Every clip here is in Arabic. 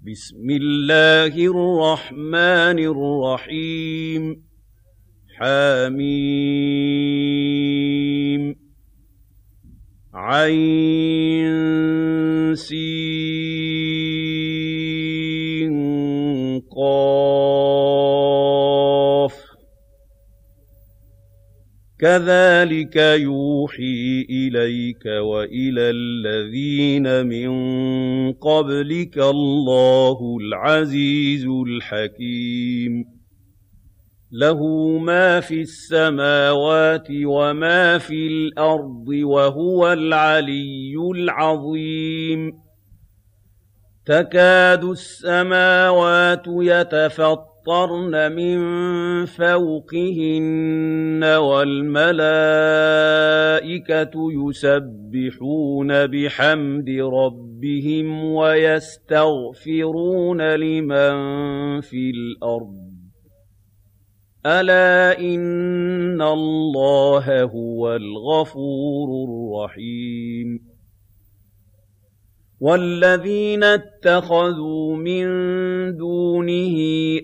بسم الله الرحمن الرحيم حميم عين سين قاف كذلك يوحي إليك وإلى الذين من قبلك الله العزيز الحكيم له ما في السماوات وما في الأرض وهو العلي العظيم تكاد السماوات يتفطرن من فوقهن والملائكة يسبحون بحمد ربهم ويستغفرون لمن في الأرض ألا إن الله هو الغفور الرحيم والذين اتخذوا من دونه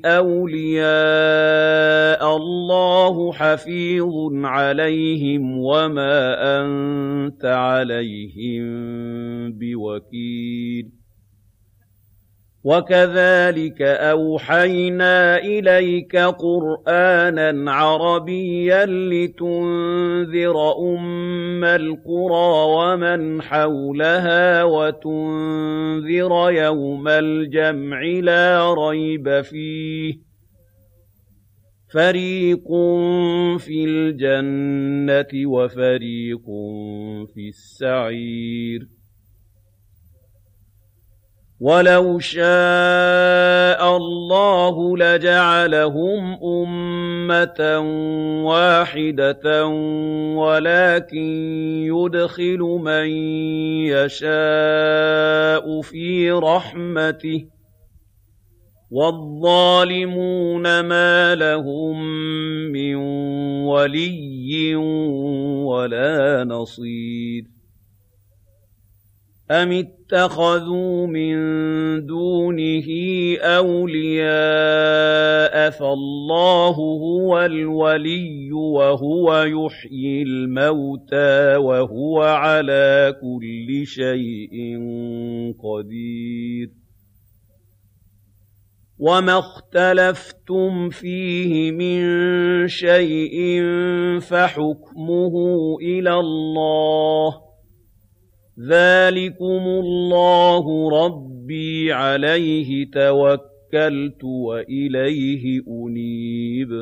أولياء الله حفيظ عليهم وما أنت عليهم بوكيل وكذلك أوحينا إليك قرآنًا عربيًّا لتنذر أم القرى ومن حولها وتنذر يوم الجمع لا ريب فيه فريق في الجنة وفريق في السعير ولو شاء الله لجعلهم أمة واحدة ولكن يدخل من يشاء في رحمته والظالمون ما لهم من ولي ولا نصير أم اتخذوا من دونه أولياء فالله هو الولي وهو يحيي الموتى وهو على كل شيء قدير وما اختلفتم فيه من شيء فحكمه إلى الله ذلكم الله ربي عليه توكلت وإليه أنيب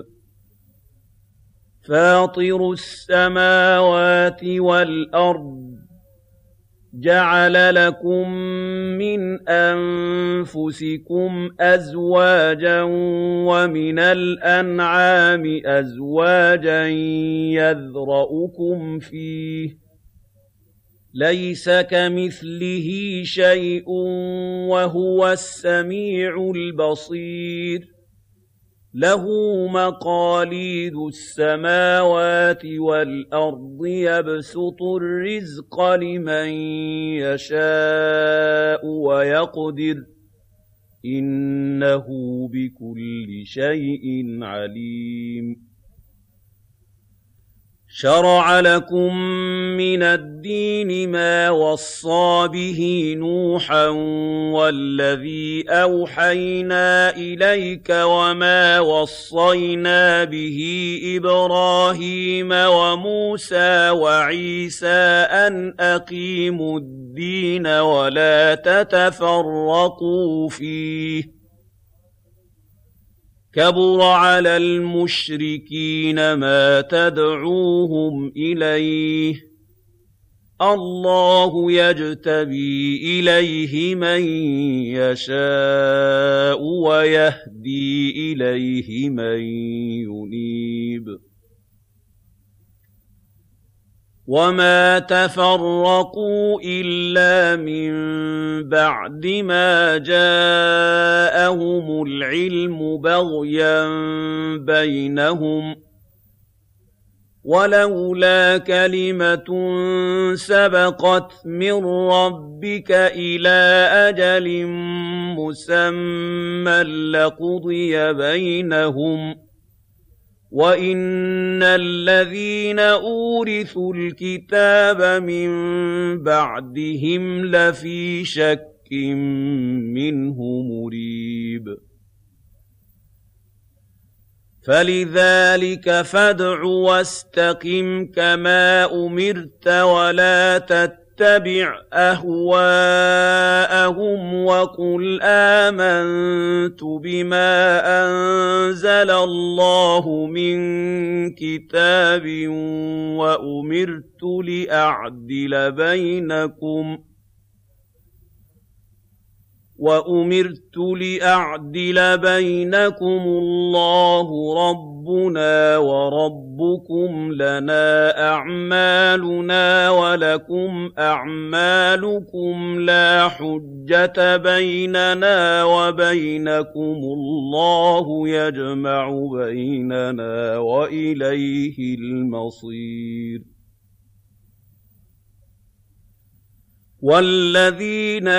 فاطر السماوات والأرض جعل لكم من أنفسكم أزواجا ومن الأنعام أزواجا يذرأكم فيه ليس كمثله شيء وهو السميع البصير له مقاليد السماوات والأرض يبسط الرزق لمن يشاء ويقدر إنه بكل شيء عليم شرع لكم من الدين ما وصى به نوحا والذي أوحينا إليك وما وصينا به إبراهيم وموسى وعيسى أن أقيموا الدين ولا تتفرقوا فيه كبر على المشركين ما تدعوهم إليه الله يجتبي إليه من يشاء ويهدي إليه من ينيب وما تفرقوا إلا من بعد ما جاءهم العلم بغيا بينهم وَلَوْلَا كَلِمَةٌ سَبَقَتْ مِن رَّبِّكَ إِلَىٰ أَجَلٍ مُّسَمًّى لَّقُضِيَ بَيْنَهُمْ ۚ وَإِنَّ الَّذِينَ أُورِثُوا الْكِتَابَ مِن بَعْدِهِمْ لَفِي شَكٍّ مِّنْهُ مُرِيبٍ فَلِذَٰلِكَ فَادْعُ وَاسْتَقِمْ كَمَا أُمِرْتَ وَلَا تَتَّبِعْ أَهْوَاءَهُمْ وَقُلْ آمَنتُ بِمَا أَنزَلَ اللَّهُ مِن كِتَابٍ وَأُمِرْتُ لِأَعْدِلَ بَيْنَكُمُ اللَّهُ رَبُّنَا وَرَبُّكُمْ لَنَا أَعْمَالُنَا وَلَكُمْ أَعْمَالُكُمْ لَا حُجَّةَ بَيْنَنَا وَبَيْنَكُمُ اللَّهُ يَجْمَعُ بَيْنَنَا وَإِلَيْهِ الْمَصِيرُ وَالَّذِينَ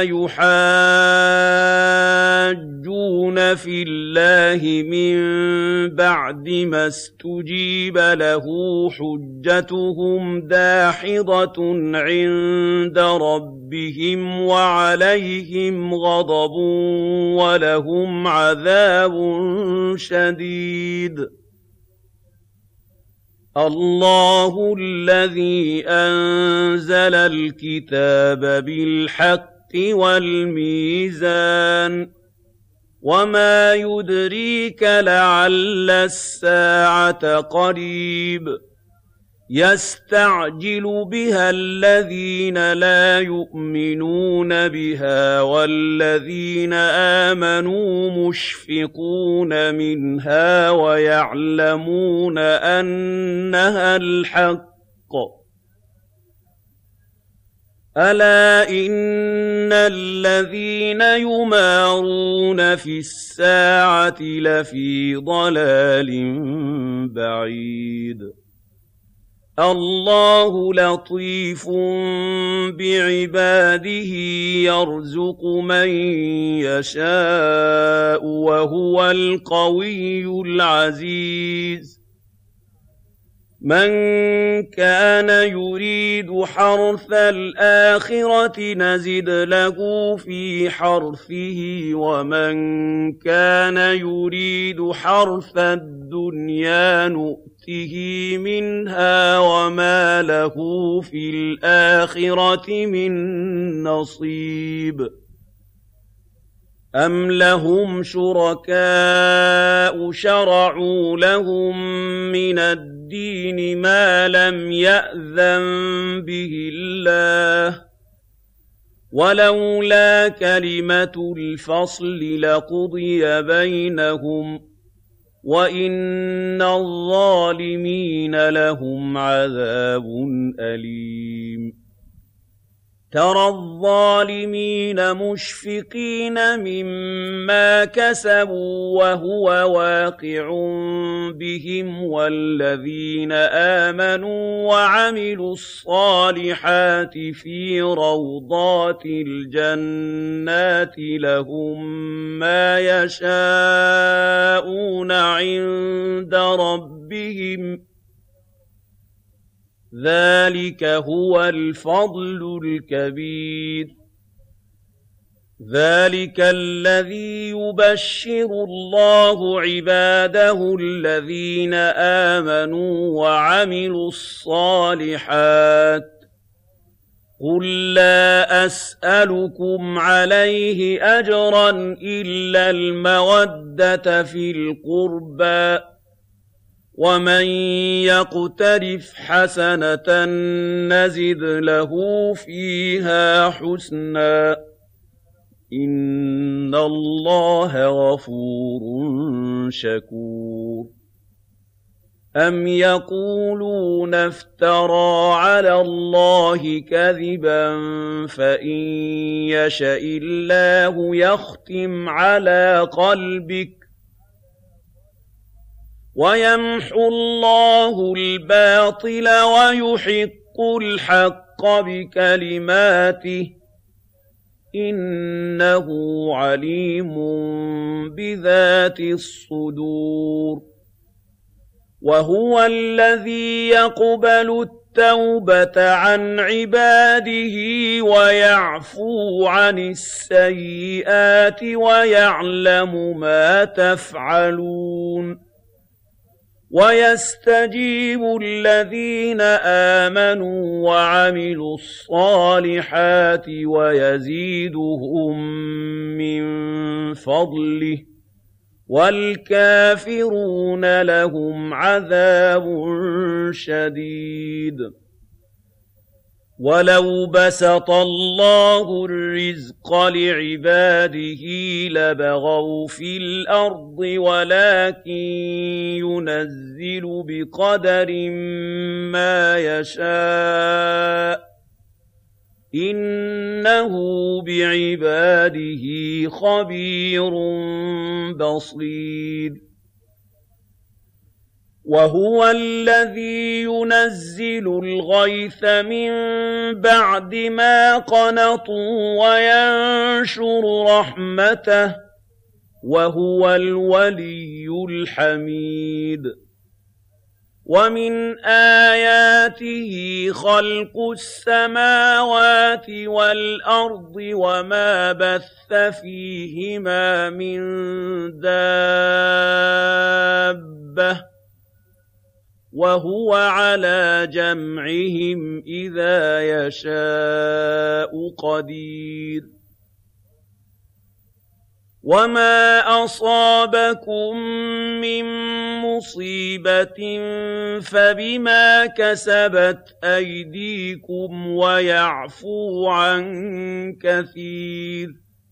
يُحَاجُّونَ فِي اللَّهِ مِن بَعْدِ مَا اسْتُجِيبَ لَهُ حُجَّتُهُمْ دَاحِضَةٌ عِندَ رَبِّهِمْ وَعَلَيْهِمْ غَضَبٌ وَلَهُمْ عَذَابٌ شَدِيدٌ اللَّهُ الَّذِي أَنزَلَ الْكِتَابَ بِالْحَقِّ وَالْمِيزَانَ وَمَا يُدْرِيكَ لَعَلَّ السَّاعَةَ قَرِيبٌ يَسْتَعْجِلُ بِهَا الَّذِينَ لَا يُؤْمِنُونَ بِهَا وَالَّذِينَ آمَنُوا مُشْفِقُونَ مِنْهَا وَيَعْلَمُونَ أَنَّهَا الْحَقُّ أَلَا إِنَّ الَّذِينَ يُمَارُونَ فِي السَّاعَةِ لَفِي ضَلَالٍ بَعِيدٍ اللَّهُ لَطِيفٌ بِعِبَادِهِ يَرْزُقُ مَن يَشَاءُ وَهُوَ الْقَوِيُّ الْعَزِيزُ مَن كَانَ يُرِيدُ حَرْثَ الْآخِرَةِ نَزِدْ لَهُ فِي حَرْثِهِ وَمَن كَانَ يُرِيدُ حَرْثَ الدُّنْيَا نُؤْتِهِ مِنْهَا وَمَا لَهُ فِي الْآخِرَةِ مِن نَّصِيبٍ أَمْ لَهُمْ شُرَكَاءُ شَرَعُوا لَهُم مِّنَ الدِّينِ مَا لَمْ يَأْذَن بِهِ اللَّهُ ۚ وَلَوْلَا كَلِمَةُ الْفَصْلِ لَقُضِيَ بَيْنَهُمْ ۗ وَإِنَّ الظَّالِمِينَ لَهُمْ عَذَابٌ أَلِيمٌ تَرَى الظَّالِمِينَ مُشْفِقِينَ مِمَّا كَسَبُوا وَهُوَ وَاقِعٌ بِهِمْ وَالَّذِينَ آمَنُوا وَعَمِلُوا الصَّالِحَاتِ فِي رَوْضَاتِ الْجَنَّاتِ لَهُم مَّا يَشَاءُونَ عِندَ رَبِّهِمْ ذَلِكَ هُوَ الْفَضْلُ الْكَبِيرُ ذَلِكَ الَّذِي يُبَشِّرُ اللَّهُ عِبَادَهُ الَّذِينَ آمَنُوا وَعَمِلُوا الصَّالِحَاتِ قُل لَّا أَسْأَلُكُمْ عَلَيْهِ أَجْرًا إِلَّا الْمَوَدَّةَ فِي الْقُرْبَىٰ ۗ وَمَن يَقْتَرِفْ حَسَنَةً نَّزِدْ لَهُ فِيهَا حُسْنًا ۚ إِنَّ اللَّهَ غَفُورٌ شَكُورٌ أَمْ يَقُولُونَ افْتَرَىٰ عَلَى اللَّهِ كَذِبًا فَإِن يَشَإِ اللَّهُ يَخْتِمْ عَلَىٰ قَلْبِكَ وَيَمْحُو اللَّهُ الْبَاطِلَ وَيُحِقُّ الْحَقَّ بِكَلِمَاتِهِ إِنَّهُ عَلِيمٌ بِذَاتِ الصُّدُورِ وَهُوَ الَّذِي يَقْبَلُ التَّوْبَةَ عَنْ عِبَادِهِ وَيَعْفُو عَنِ السَّيِّئَاتِ وَيَعْلَمُ مَا تَفْعَلُونَ وَيَسْتَجِيبُ الَّذِينَ آمَنُوا وَعَمِلُوا الصَّالِحَاتِ وَيَزِيدُهُم مِّن فَضْلِهِ وَالْكَافِرُونَ لَهُمْ عَذَابٌ شَدِيدٌ وَلَوْ بَسَطَ اللَّهُ الرِّزْقَ لِعِبَادِهِ لَبَغَوْا فِي الْأَرْضِ وَلَٰكِن يُنَزِّلُ بِقَدَرٍ مَّا يَشَاءُ ۚ إِنَّهُ بِعِبَادِهِ خَبِيرٌ بَصِيرٌ وَهُوَ الَّذِي يُنَزِّلُ الْغَيْثَ مِن بَعْدِ مَا قَنَطُوا وَيَنشُرُ رَحْمَتَهُ ۚ وَهُوَ الْوَلِيُّ الْحَمِيدُ وَمِنْ آيَاتِهِ خَلْقُ السَّمَاوَاتِ وَالْأَرْضِ وَمَا بَثَّ فِيهِمَا مِن دَابَّةٍ وَهُوَ عَلَىٰ جَمْعِهِمْ إِذَا يَشَاءُ قَدِيرٌ وَمَا أَصَابَكُم مِّن مُّصِيبَةٍ فَبِمَا كَسَبَتْ أَيْدِيكُمْ وَيَعْفُو عَن كَثِيرٍ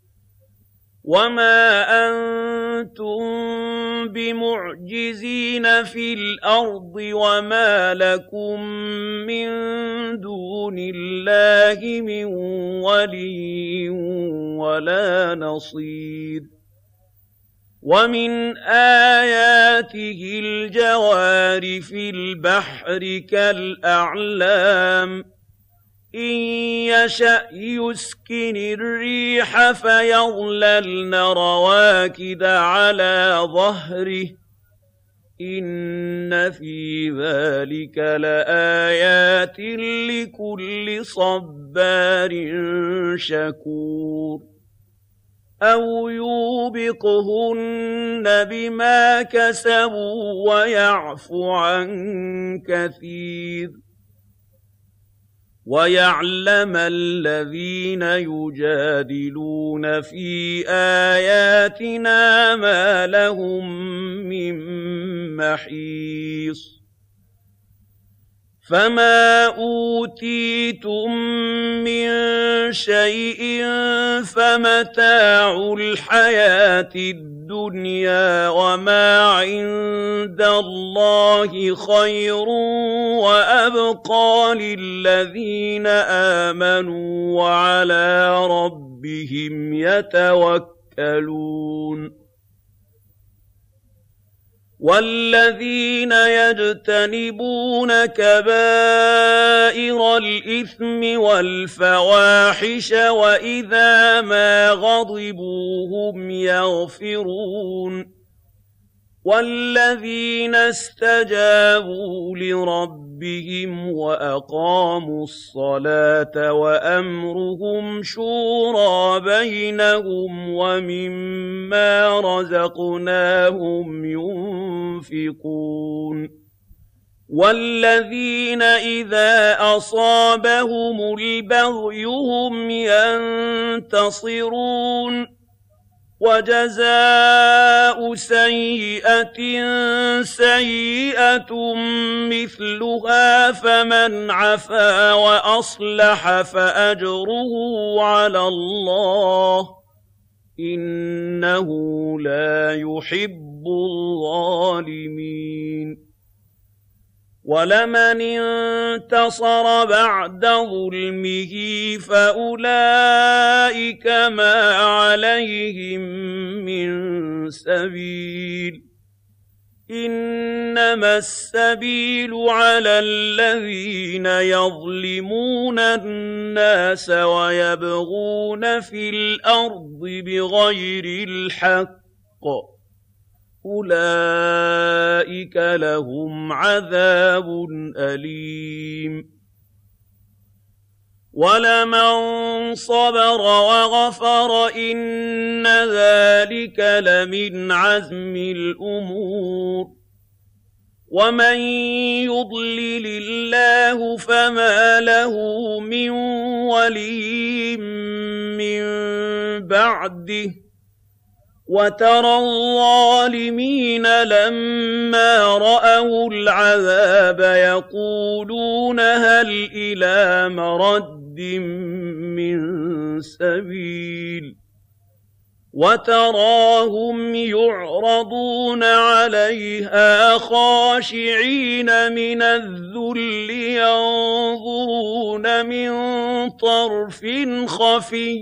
وَمَا أَنتُم بِمُعْجِزِينَ فِي الْأَرْضِ وَمَا لَكُم مِّن دُونِ اللَّهِ مِن وَلِيٍّ وَلَا نَصِيرٍ وَمِنْ آيَاتِهِ الْجَوَارِ فِي الْبَحْرِ كَالْأَعْلَامِ إِن يَشَأْ يُسْكِنِ الرِّيحَ فَيَظْلَلْنَ رَوَاكِدَ عَلَىٰ ظَهْرِهِ إِنَّ فِي ذَٰلِكَ لَآيَاتٍ لِّكُلِّ صَبَّارٍ شَكُورٍ أَوْ يُوبِقْهُنَّ بِمَا كَسَبُوا وَيَعْفُ عَن كَثِيرٍ وَيَعْلَمَ الَّذِينَ يُجَادِلُونَ فِي آيَاتِنَا مَا لَهُم مِّن مَّحِيصٍ فَمَا أُوتِيتُم مِّن شَيْءٍ فَمَتَاعُ الْحَيَاةِ الدُّنْيَا وَمَا عِندَ اللَّهِ خَيْرٌ وَأَبْقَىٰ لِلَّذِينَ آمَنُوا وَعَلَىٰ رَبِّهِمْ يَتَوَكَّلُونَ وَالَّذِينَ يَجْتَنِبُونَ كَبَائِرَ الْإِثْمِ وَالْفَوَاحِشَ وَإِذَا مَا غَضِبُوا هُمْ يَغْفِرُونَ وَالَّذِينَ اسْتَجَابُوا لِرَبِّهِمْ وَأَقَامُوا الصَّلَاةَ وَأَمْرُهُمْ شُورَىٰ بَيْنَهُمْ وَمِمَّا رَزَقْنَاهُمْ يُنفِقُونَ وَالَّذِينَ إِذَا أَصَابَهُمُ الْبَغْيُ هُمْ يَنتَصِرُونَ وَجَزَاءُ سَيِّئَةٍ سَيِّئَةٌ مِّثْلُهَا فَمَنْ عَفَا وَأَصْلَحَ فَأَجْرُهُ عَلَى اللَّهِ ۚ إِنَّهُ لَا يُحِبُّ الظَّالِمِينَ وَلَمَنِ انتَصَرَ بَعْدَ ظُلْمِهِ فَأُولَٰئِكَ مَا عَلَيْهِم مِّن سَبِيلٍ إنما السبيل على الذين يظلمون الناس ويبغون في الأرض بغير الحق أولئك لهم عذاب أليم ولمن صبر وغفر إن ذلك لمن عزم الأمور ومن يضلل الله فما له من ولي من بعده وترى الظالمين لما رأوا العذاب يقولون هل إلى مرد من سبيل وتراهم يعرضون عليها خاشعين من الذل ينظرون من طرف خفي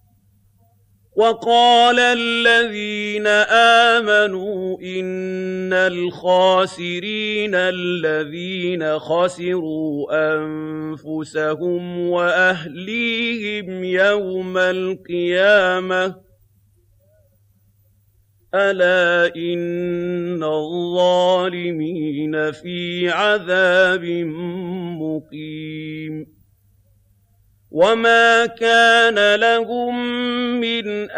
وقال الذين آمنوا إن الخاسرين الذين خسروا أنفسهم وأهليهم يوم القيامة ألا إن الظالمين في عذاب مقيم وما كان لهم من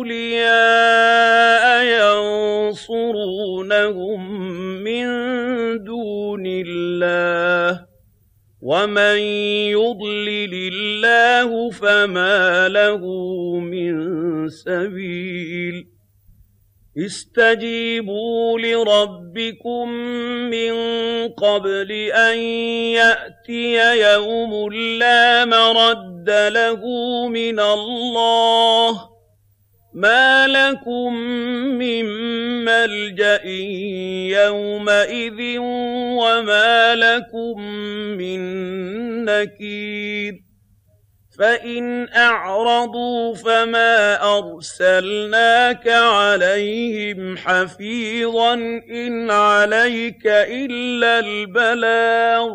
أولياء ينصرونهم من دون الله ومن يضلل الله فما له من سبيل استجيبوا لربكم من قبل أن يأتي يوم لا مرد له من الله ما لكم من ملجأ يومئذ وما لكم من نكير فإن أعرضوا فما أرسلناك عليهم حفيظا إن عليك إلا البلاغ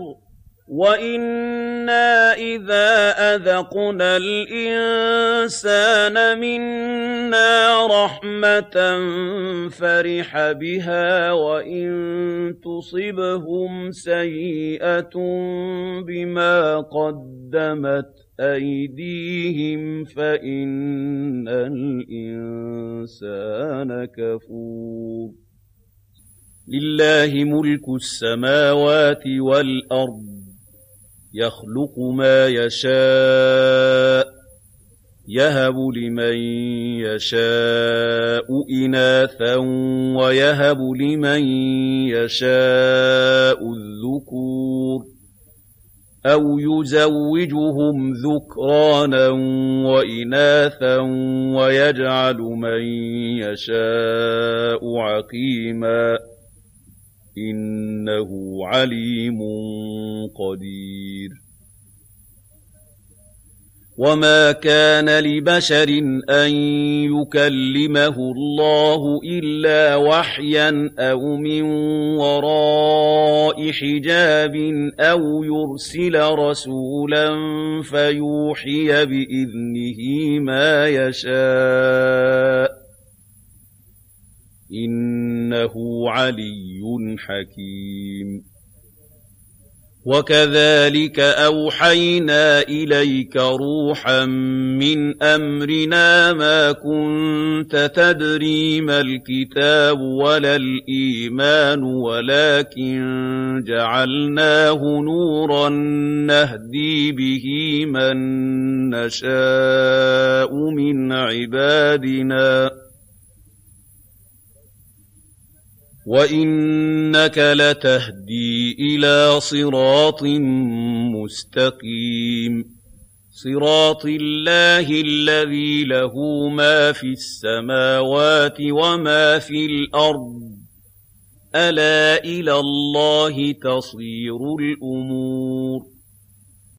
وإنا إذا أذقنا الإنسان منا رحمة فرح بها وإن تصبهم سيئة بما قدمت أيديهم فإن الإنسان كفور لله ملك السماوات والأرض يخلق ما يشاء يهب لمن يشاء إناثا ويهب لمن يشاء الذكور أو يزوجهم ذكرانا وإناثا ويجعل من يشاء عقيما إنه عليم قدير وما كان لبشر أن يكلمه الله إلا وحيا أو من وراء حجاب أو يرسل رسولا فيوحي بإذنه ما يشاء إنه علي حكيم وكذلك أوحينا إليك روحا من أمرنا ما كنت تدري ما الكتاب ولا الإيمان ولكن جعلناه نورا نهدي به من نشاء من عبادنا وإنك لتهدي إلى صراط مستقيم صراط الله الذي له ما في السماوات وما في الأرض ألا إلى الله تصير الأمور